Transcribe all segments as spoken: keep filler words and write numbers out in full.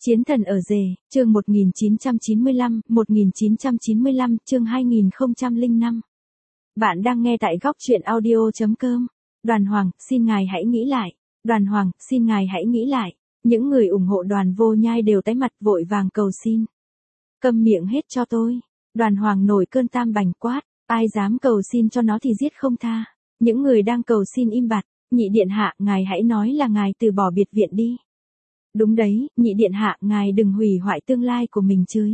Chiến thần ở rể, chương một nghìn chín trăm chín mươi lăm, một nghìn chín trăm chín mươi lăm, chương hai nghìn không trăm lẻ năm. Bạn đang nghe tại góc truyện audio chấm com. Đoàn Hoàng, xin ngài hãy nghĩ lại. Đoàn Hoàng, xin ngài hãy nghĩ lại. Những người ủng hộ Đoàn Vô Nhai đều tái mặt vội vàng cầu xin. Câm miệng hết cho tôi. Đoàn Hoàng nổi cơn tam bành quát, ai dám cầu xin cho nó thì giết không tha. Những người đang cầu xin im bặt. Nhị điện hạ, ngài hãy nói là ngài từ bỏ biệt viện đi. Đúng đấy, nhị điện hạ, ngài đừng hủy hoại tương lai của mình chứ.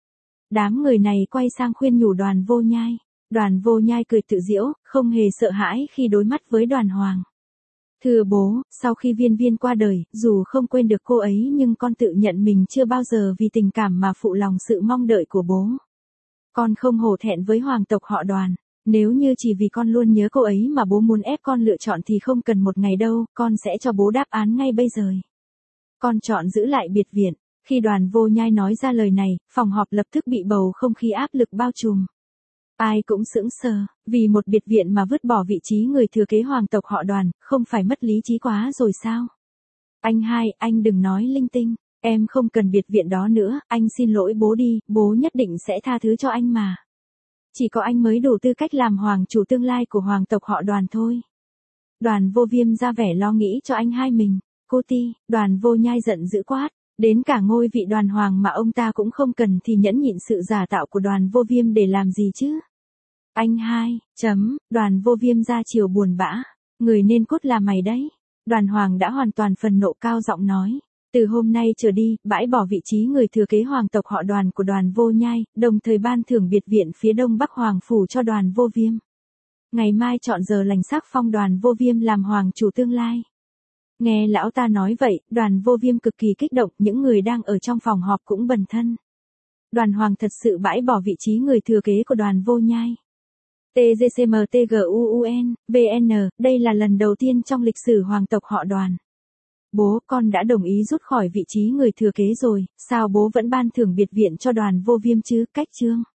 Đám người này quay sang khuyên nhủ Đoàn Vô Nhai. Đoàn Vô Nhai cười tự giễu, không hề sợ hãi khi đối mắt với Đoàn Hoàng. Thưa bố, sau khi Viên Viên qua đời, dù không quên được cô ấy nhưng con tự nhận mình chưa bao giờ vì tình cảm mà phụ lòng sự mong đợi của bố. Con không hổ thẹn với hoàng tộc họ Đoàn. Nếu như chỉ vì con luôn nhớ cô ấy mà bố muốn ép con lựa chọn thì không cần một ngày đâu, con sẽ cho bố đáp án ngay bây giờ. Con chọn giữ lại biệt viện. Khi Đoàn Vô Nhai nói ra lời này, phòng họp lập tức bị bầu không khí áp lực bao trùm. Ai cũng sững sờ, vì một biệt viện mà vứt bỏ vị trí người thừa kế hoàng tộc họ Đoàn, không phải mất lý trí quá rồi sao? Anh hai, anh đừng nói linh tinh, em không cần biệt viện đó nữa, anh xin lỗi bố đi, bố nhất định sẽ tha thứ cho anh mà. Chỉ có anh mới đủ tư cách làm hoàng chủ tương lai của hoàng tộc họ Đoàn thôi. Đoàn Vô Viêm ra vẻ lo nghĩ cho anh hai mình. Cô ti, Đoàn Vô Nhai giận dữ quát, đến cả ngôi vị Đoàn Hoàng mà ông ta cũng không cần thì nhẫn nhịn sự giả tạo của Đoàn Vô Viêm để làm gì chứ? Anh hai, chấm, Đoàn Vô Viêm ra chiều buồn bã, người nên cốt là mày đấy. Đoàn Hoàng đã hoàn toàn phần nộ cao giọng nói, từ hôm nay trở đi, bãi bỏ vị trí người thừa kế hoàng tộc họ Đoàn của Đoàn Vô Nhai, đồng thời ban thưởng biệt viện phía đông bắc hoàng phủ cho Đoàn Vô Viêm. Ngày mai chọn giờ lành sắc phong Đoàn Vô Viêm làm hoàng chủ tương lai. Nghe lão ta nói vậy, Đoàn Vô Viêm cực kỳ kích động, những người đang ở trong phòng họp cũng bần thân. Đoàn Hoàng thật sự bãi bỏ vị trí người thừa kế của Đoàn Vô Nhai. tê giê xê em tê giê u u en, vê en, đây là lần đầu tiên trong lịch sử hoàng tộc họ Đoàn. Bố, con đã đồng ý rút khỏi vị trí người thừa kế rồi, sao bố vẫn ban thưởng biệt viện cho Đoàn Vô Viêm chứ? Cách chương.